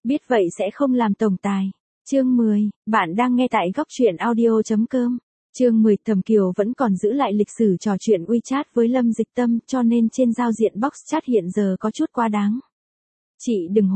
biết vậy sẽ không làm tổng tài. Chương 10, bạn đang nghe tại góc truyện audio.com. Chương 10, Thẩm Kiều vẫn còn giữ lại lịch sử trò chuyện WeChat với Lâm Dịch Tâm, cho nên trên giao diện box chat hiện giờ có chút quá đáng. Chị đừng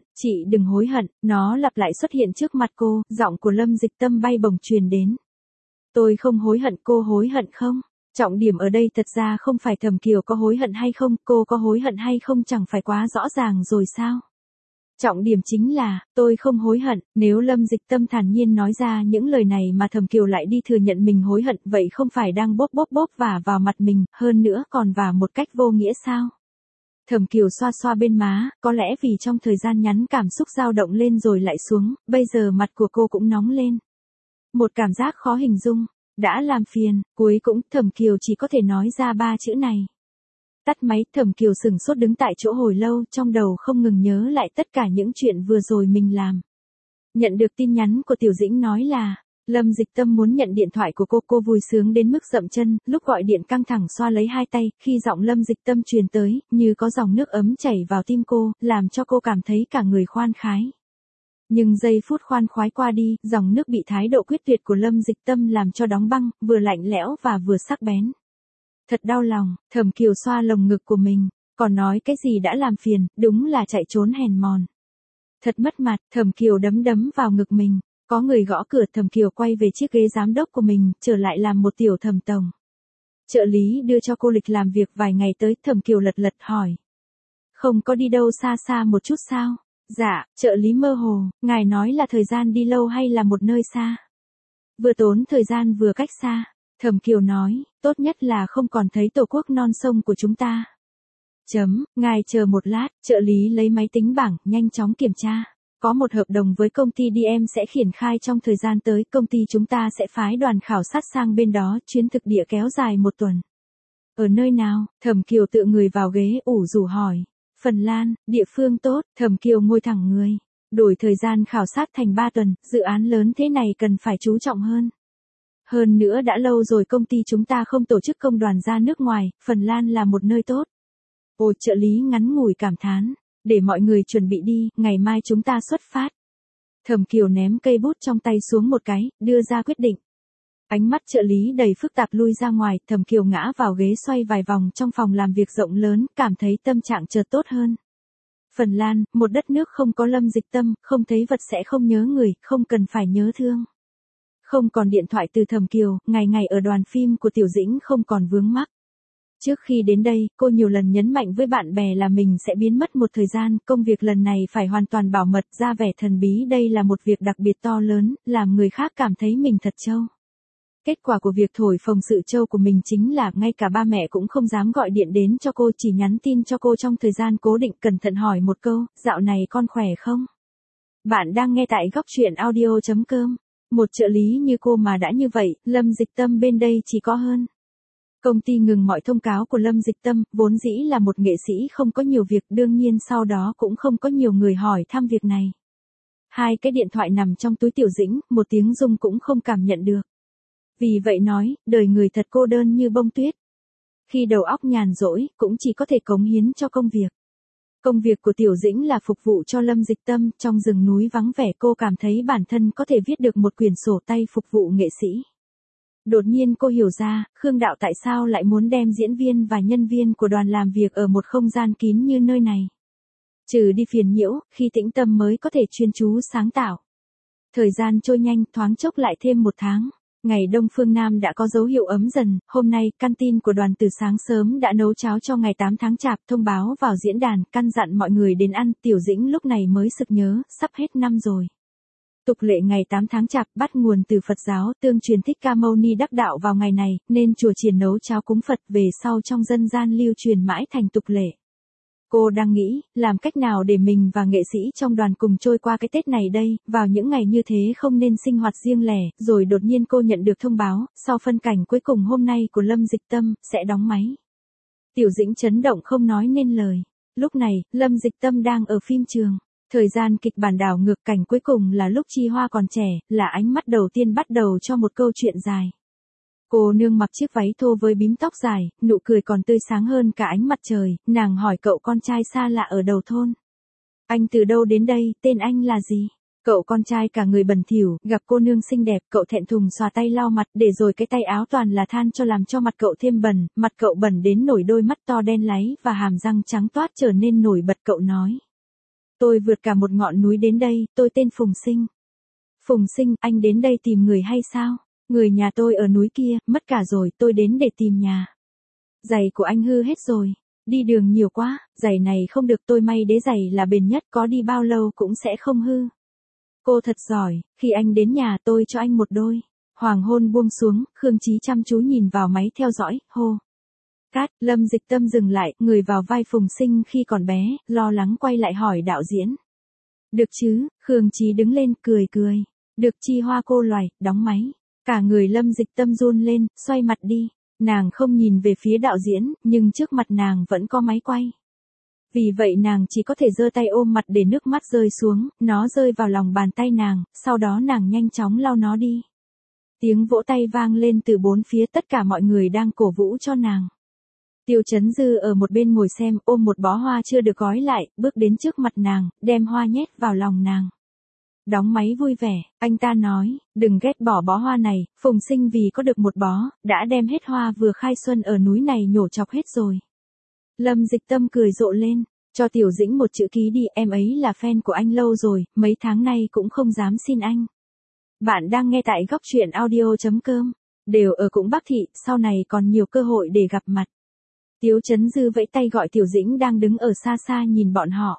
hối hận, nó lặp lại xuất hiện trước mặt cô, giọng của Lâm Dịch Tâm bay bổng truyền đến. Tôi không hối hận, cô hối hận không? Trọng điểm ở đây thật ra không phải Thẩm Kiều có hối hận hay không, cô có hối hận hay không chẳng phải quá rõ ràng rồi sao? Trọng điểm chính là, tôi không hối hận. Nếu Lâm Dịch Tâm thản nhiên nói ra những lời này mà Thẩm Kiều lại đi thừa nhận mình hối hận, vậy không phải đang bóp vả vào mặt mình, hơn nữa còn vả một cách vô nghĩa sao? Thẩm Kiều xoa xoa bên má, có lẽ vì trong thời gian ngắn cảm xúc dao động lên rồi lại xuống, bây giờ mặt của cô cũng nóng lên. Một cảm giác khó hình dung, đã làm phiền, cuối cùng Thẩm Kiều chỉ có thể nói ra 3 chữ này. Tắt máy, Thẩm Kiều sửng sốt đứng tại chỗ hồi lâu, trong đầu không ngừng nhớ lại tất cả những chuyện vừa rồi mình làm. Nhận được tin nhắn của Tiểu Dĩnh nói là, Lâm Dịch Tâm muốn nhận điện thoại của cô vui sướng đến mức dậm chân, lúc gọi điện căng thẳng xoa lấy hai tay, khi giọng Lâm Dịch Tâm truyền tới, như có dòng nước ấm chảy vào tim cô, làm cho cô cảm thấy cả người khoan khái. Nhưng giây phút khoan khoái qua đi, dòng nước bị thái độ quyết tuyệt của Lâm Dịch Tâm làm cho đóng băng, vừa lạnh lẽo và vừa sắc bén. Thật đau lòng, Thẩm Kiều xoa lồng ngực của mình, còn nói cái gì đã làm phiền, đúng là chạy trốn hèn mòn. Thật mất mặt, Thẩm Kiều đấm vào ngực mình, có người gõ cửa, Thẩm Kiều quay về chiếc ghế giám đốc của mình, trở lại làm một tiểu thẩm tổng. Trợ lý đưa cho cô lịch làm việc vài ngày tới, Thẩm Kiều lật hỏi. Không có đi đâu xa một chút sao? Dạ, trợ lý mơ hồ, ngài nói là thời gian đi lâu hay là một nơi xa? Vừa tốn thời gian vừa cách xa. Thẩm Kiều nói, tốt nhất là không còn thấy tổ quốc non sông của chúng ta. Ngài chờ một lát, trợ lý lấy máy tính bảng, nhanh chóng kiểm tra. Có một hợp đồng với công ty DM sẽ triển khai trong thời gian tới, công ty chúng ta sẽ phái đoàn khảo sát sang bên đó, chuyến thực địa kéo dài 1 tuần. Ở nơi nào? Thẩm Kiều tựa người vào ghế ủ rũ hỏi. Phần Lan, địa phương tốt, Thẩm Kiều ngồi thẳng người. Đổi thời gian khảo sát thành 3 tuần, dự án lớn thế này cần phải chú trọng hơn. Hơn nữa đã lâu rồi công ty chúng ta không tổ chức công đoàn ra nước ngoài, Phần Lan là một nơi tốt. Ôi, trợ lý ngắn ngủi cảm thán, để mọi người chuẩn bị đi, ngày mai chúng ta xuất phát. Thẩm Kiều ném cây bút trong tay xuống một cái, đưa ra quyết định. Ánh mắt trợ lý đầy phức tạp lui ra ngoài, Thẩm Kiều ngã vào ghế xoay vài vòng trong phòng làm việc rộng lớn, cảm thấy tâm trạng chợt tốt hơn. Phần Lan, một đất nước không có Lâm Dịch Tâm, không thấy vật sẽ không nhớ người, không cần phải nhớ thương. Không còn điện thoại từ Thẩm Kiều, ngày ở đoàn phim của Tiểu Dĩnh không còn vướng mắc. Trước khi đến đây, cô nhiều lần nhấn mạnh với bạn bè là mình sẽ biến mất một thời gian, công việc lần này phải hoàn toàn bảo mật, ra vẻ thần bí, đây là một việc đặc biệt to lớn, làm người khác cảm thấy mình thật trâu. Kết quả của việc thổi phồng sự trâu của mình chính là ngay cả ba mẹ cũng không dám gọi điện đến cho cô, chỉ nhắn tin cho cô trong thời gian cố định, cẩn thận hỏi một câu, dạo này con khỏe không? Bạn đang nghe tại góc truyện audio.com. Một trợ lý như cô mà đã như vậy, Lâm Dịch Tâm bên đây chỉ có hơn. Công ty ngừng mọi thông cáo của Lâm Dịch Tâm, vốn dĩ là một nghệ sĩ không có nhiều việc, đương nhiên sau đó cũng không có nhiều người hỏi thăm việc này. 2 cái điện thoại nằm trong túi Tiểu Dĩnh, một tiếng rung cũng không cảm nhận được. Vì vậy nói, đời người thật cô đơn như bông tuyết. Khi đầu óc nhàn rỗi, cũng chỉ có thể cống hiến cho công việc. Công việc của Tiểu Dĩnh là phục vụ cho Lâm Dịch Tâm, trong rừng núi vắng vẻ cô cảm thấy bản thân có thể viết được một quyển sổ tay phục vụ nghệ sĩ. Đột nhiên cô hiểu ra, Khương Đạo tại sao lại muốn đem diễn viên và nhân viên của đoàn làm việc ở một không gian kín như nơi này. Trừ đi phiền nhiễu, khi tĩnh tâm mới có thể chuyên chú sáng tạo. Thời gian trôi nhanh, thoáng chốc lại thêm 1 tháng. Ngày đông phương Nam đã có dấu hiệu ấm dần, hôm nay, canteen của đoàn từ sáng sớm đã nấu cháo cho ngày 8 tháng Chạp, thông báo vào diễn đàn, căn dặn mọi người đến ăn, Tiểu Dĩnh lúc này mới sực nhớ, sắp hết năm rồi. Tục lệ ngày 8 tháng Chạp bắt nguồn từ Phật giáo, tương truyền Thích Ca Mâu Ni đắc đạo vào ngày này, nên chùa chiền nấu cháo cúng Phật, về sau trong dân gian lưu truyền mãi thành tục lệ. Cô đang nghĩ, làm cách nào để mình và nghệ sĩ trong đoàn cùng trôi qua cái Tết này đây, vào những ngày như thế không nên sinh hoạt riêng lẻ, rồi đột nhiên cô nhận được thông báo, sau phân cảnh cuối cùng hôm nay của Lâm Dịch Tâm, sẽ đóng máy. Tiểu Dĩnh chấn động không nói nên lời. Lúc này, Lâm Dịch Tâm đang ở phim trường. Thời gian kịch bản đảo ngược, cảnh cuối cùng là lúc Chi Hoa còn trẻ, là ánh mắt đầu tiên bắt đầu cho một câu chuyện dài. Cô nương mặc chiếc váy thô với bím tóc dài, nụ cười còn tươi sáng hơn cả ánh mặt trời, nàng hỏi cậu con trai xa lạ ở đầu thôn. Anh từ đâu đến đây, tên anh là gì? Cậu con trai cả người bẩn thỉu, gặp cô nương xinh đẹp, cậu thẹn thùng xòa tay lau mặt, để rồi cái tay áo toàn là than cho làm cho mặt cậu thêm bẩn, mặt cậu bẩn đến nổi đôi mắt to đen láy và hàm răng trắng toát trở nên nổi bật. Cậu nói. Tôi vượt cả một ngọn núi đến đây, tôi tên Phùng Sinh. Phùng Sinh, anh đến đây tìm người hay sao? Người nhà tôi ở núi kia, mất cả rồi, tôi đến để tìm nhà. Giày của anh hư hết rồi. Đi đường nhiều quá, giày này không được, tôi may đế giày là bền nhất, có đi bao lâu cũng sẽ không hư. Cô thật giỏi, khi anh đến nhà tôi cho anh một đôi. Hoàng hôn buông xuống, Khương Chí chăm chú nhìn vào máy theo dõi, hô. Cát, Lâm Dịch Tâm dừng lại, người vào vai Phùng Sinh khi còn bé, lo lắng quay lại hỏi đạo diễn. Được chứ, Khương Chí đứng lên, cười cười. Được chi Hoa cô loài, đóng máy. Cả người Lâm Dịch Tâm run lên, xoay mặt đi. Nàng không nhìn về phía đạo diễn, nhưng trước mặt nàng vẫn có máy quay. Vì vậy nàng chỉ có thể giơ tay ôm mặt để nước mắt rơi xuống, nó rơi vào lòng bàn tay nàng, sau đó nàng nhanh chóng lau nó đi. Tiếng vỗ tay vang lên từ bốn phía, tất cả mọi người đang cổ vũ cho nàng. Tiêu Chấn Dư ở một bên ngồi xem, ôm một bó hoa chưa được gói lại, bước đến trước mặt nàng, đem hoa nhét vào lòng nàng. Đóng máy vui vẻ, anh ta nói, đừng ghét bỏ bó hoa này, Phùng Sinh vì có được một bó, đã đem hết hoa vừa khai xuân ở núi này nhổ chọc hết rồi. Lâm Dịch Tâm cười rộ lên, cho Tiểu Dĩnh một chữ ký đi, em ấy là fan của anh lâu rồi, mấy tháng nay cũng không dám xin anh. Bạn đang nghe tại góc truyện audio.com, đều ở cũng Bắc Thị, sau này còn nhiều cơ hội để gặp mặt. Tiếu Chấn Dư vẫy tay gọi Tiểu Dĩnh đang đứng ở xa xa nhìn bọn họ.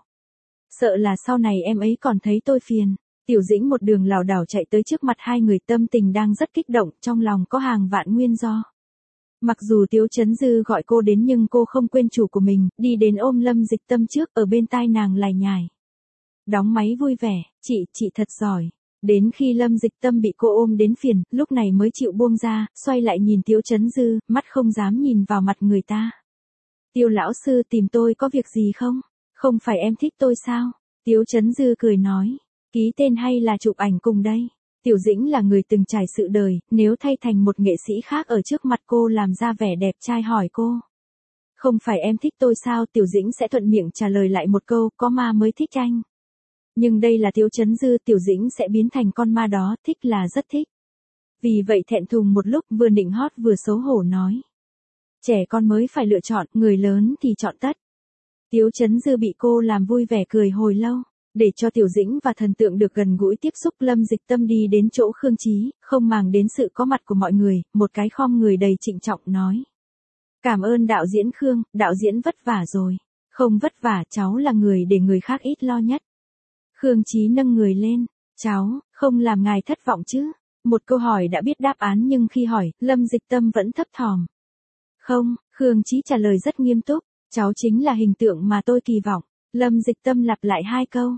Sợ là sau này em ấy còn thấy tôi phiền. Tiểu Dĩnh một đường lảo đảo chạy tới trước mặt hai người, tâm tình đang rất kích động, trong lòng có hàng vạn nguyên do. Mặc dù Tiếu Chấn Dư gọi cô đến nhưng cô không quên chủ của mình, đi đến ôm Lâm Dịch Tâm trước, ở bên tai nàng lải nhải. Đóng máy vui vẻ, chị thật giỏi. Đến khi Lâm Dịch Tâm bị cô ôm đến phiền, lúc này mới chịu buông ra, xoay lại nhìn Tiếu Chấn Dư, mắt không dám nhìn vào mặt người ta. Tiêu lão sư tìm tôi có việc gì không? Không phải em thích tôi sao? Tiếu Chấn Dư cười nói. Ký tên hay là chụp ảnh cùng đây? Tiểu Dĩnh là người từng trải sự đời, nếu thay thành một nghệ sĩ khác ở trước mặt cô làm ra vẻ đẹp trai hỏi cô. Không phải em thích tôi sao? Tiểu Dĩnh sẽ thuận miệng trả lời lại một câu, có ma mới thích anh. Nhưng đây là Tiếu Chấn Dư, Tiểu Dĩnh sẽ biến thành con ma đó, thích là rất thích. Vì vậy thẹn thùng một lúc, vừa nịnh hót vừa xấu hổ nói. Trẻ con mới phải lựa chọn, người lớn thì chọn tất. Tiếu Chấn Dư bị cô làm vui vẻ cười hồi lâu. Để cho Tiểu Dĩnh và thần tượng được gần gũi tiếp xúc, Lâm Dịch Tâm đi đến chỗ Khương Chí, không màng đến sự có mặt của mọi người, một cái khom người đầy trịnh trọng nói. Cảm ơn đạo diễn Khương, đạo diễn vất vả rồi. Không vất vả, cháu là người để người khác ít lo nhất. Khương Chí nâng người lên, cháu, không làm ngài thất vọng chứ? Một câu hỏi đã biết đáp án nhưng khi hỏi, Lâm Dịch Tâm vẫn thấp thỏm. Không, Khương Chí trả lời rất nghiêm túc, cháu chính là hình tượng mà tôi kỳ vọng. Lâm Dịch Tâm lặp lại hai câu.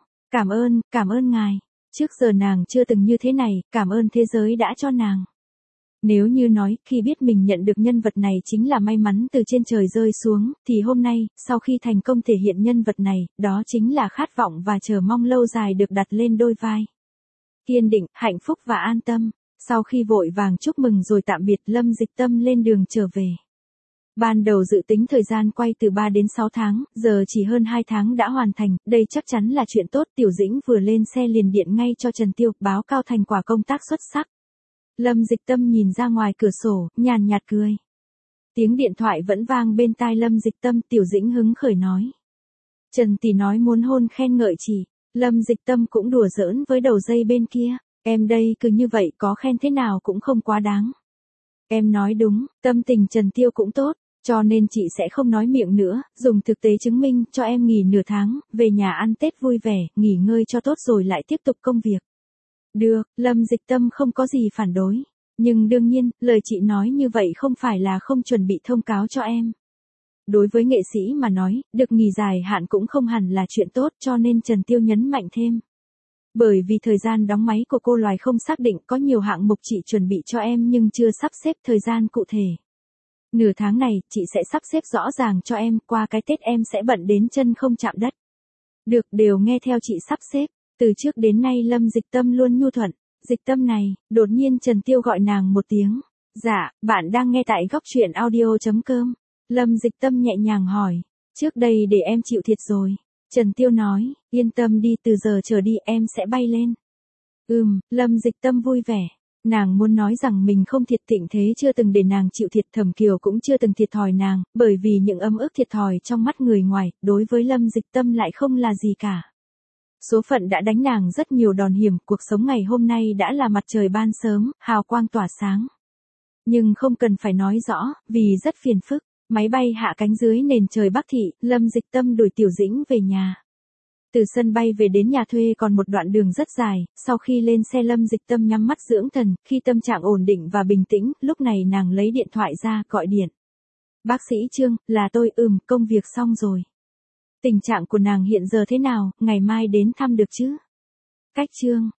Cảm ơn ngài. Trước giờ nàng chưa từng như thế này, cảm ơn thế giới đã cho nàng. Nếu như nói, khi biết mình nhận được nhân vật này chính là may mắn từ trên trời rơi xuống, thì hôm nay, sau khi thành công thể hiện nhân vật này, đó chính là khát vọng và chờ mong lâu dài được đặt lên đôi vai. Kiên định, hạnh phúc và an tâm. Sau khi vội vàng chúc mừng rồi tạm biệt, Lâm Dịch Tâm lên đường trở về. Ban đầu dự tính thời gian quay từ 3 đến 6 tháng, giờ chỉ hơn 2 tháng đã hoàn thành, đây chắc chắn là chuyện tốt. Tiểu Dĩnh vừa lên xe liền điện ngay cho Trần Tiêu, báo cáo thành quả công tác xuất sắc. Lâm Dịch Tâm nhìn ra ngoài cửa sổ, nhàn nhạt cười. Tiếng điện thoại vẫn vang bên tai Lâm Dịch Tâm, Tiểu Dĩnh hứng khởi nói. Trần tỷ nói muốn hôn khen ngợi chị. Lâm Dịch Tâm cũng đùa giỡn với đầu dây bên kia. Em đây cứ như vậy có khen thế nào cũng không quá đáng. Em nói đúng, tâm tình Trần Tiêu cũng tốt. Cho nên chị sẽ không nói miệng nữa, dùng thực tế chứng minh, cho em nghỉ nửa tháng, về nhà ăn Tết vui vẻ, nghỉ ngơi cho tốt rồi lại tiếp tục công việc. Được, Lâm Dịch Tâm không có gì phản đối. Nhưng đương nhiên, lời chị nói như vậy không phải là không chuẩn bị thông cáo cho em. Đối với nghệ sĩ mà nói, được nghỉ dài hạn cũng không hẳn là chuyện tốt, cho nên Trần Tiêu nhấn mạnh thêm. Bởi vì thời gian đóng máy của cô loài không xác định, có nhiều hạng mục chị chuẩn bị cho em nhưng chưa sắp xếp thời gian cụ thể. Nửa tháng này, chị sẽ sắp xếp rõ ràng cho em, qua cái Tết em sẽ bận đến chân không chạm đất. Được, đều nghe theo chị sắp xếp. Từ trước đến nay Lâm Dịch Tâm luôn nhu thuận. Dịch Tâm này, đột nhiên Trần Tiêu gọi nàng một tiếng. Dạ, bạn đang nghe tại góc truyện audio.com. Lâm Dịch Tâm nhẹ nhàng hỏi. Trước đây để em chịu thiệt rồi. Trần Tiêu nói, yên tâm đi, từ giờ trở đi em sẽ bay lên. Lâm Dịch Tâm vui vẻ. Nàng muốn nói rằng mình không thiệt thịnh thế chưa từng để nàng chịu thiệt, Thẩm Kiều cũng chưa từng thiệt thòi nàng, bởi vì những ấm ức thiệt thòi trong mắt người ngoài, đối với Lâm Dịch Tâm lại không là gì cả. Số phận đã đánh nàng rất nhiều đòn hiểm, cuộc sống ngày hôm nay đã là mặt trời ban sớm, hào quang tỏa sáng. Nhưng không cần phải nói rõ, vì rất phiền phức. Máy bay hạ cánh dưới nền trời Bắc Thị, Lâm Dịch Tâm đuổi Tiểu Dĩnh về nhà. Từ sân bay về đến nhà thuê còn một đoạn đường rất dài, sau khi lên xe Lâm Dịch Tâm nhắm mắt dưỡng thần, khi tâm trạng ổn định và bình tĩnh, lúc này nàng lấy điện thoại ra, gọi điện. Bác sĩ Trương, là tôi, công việc xong rồi. Tình trạng của nàng hiện giờ thế nào, ngày mai đến thăm được chứ? Cách Trương,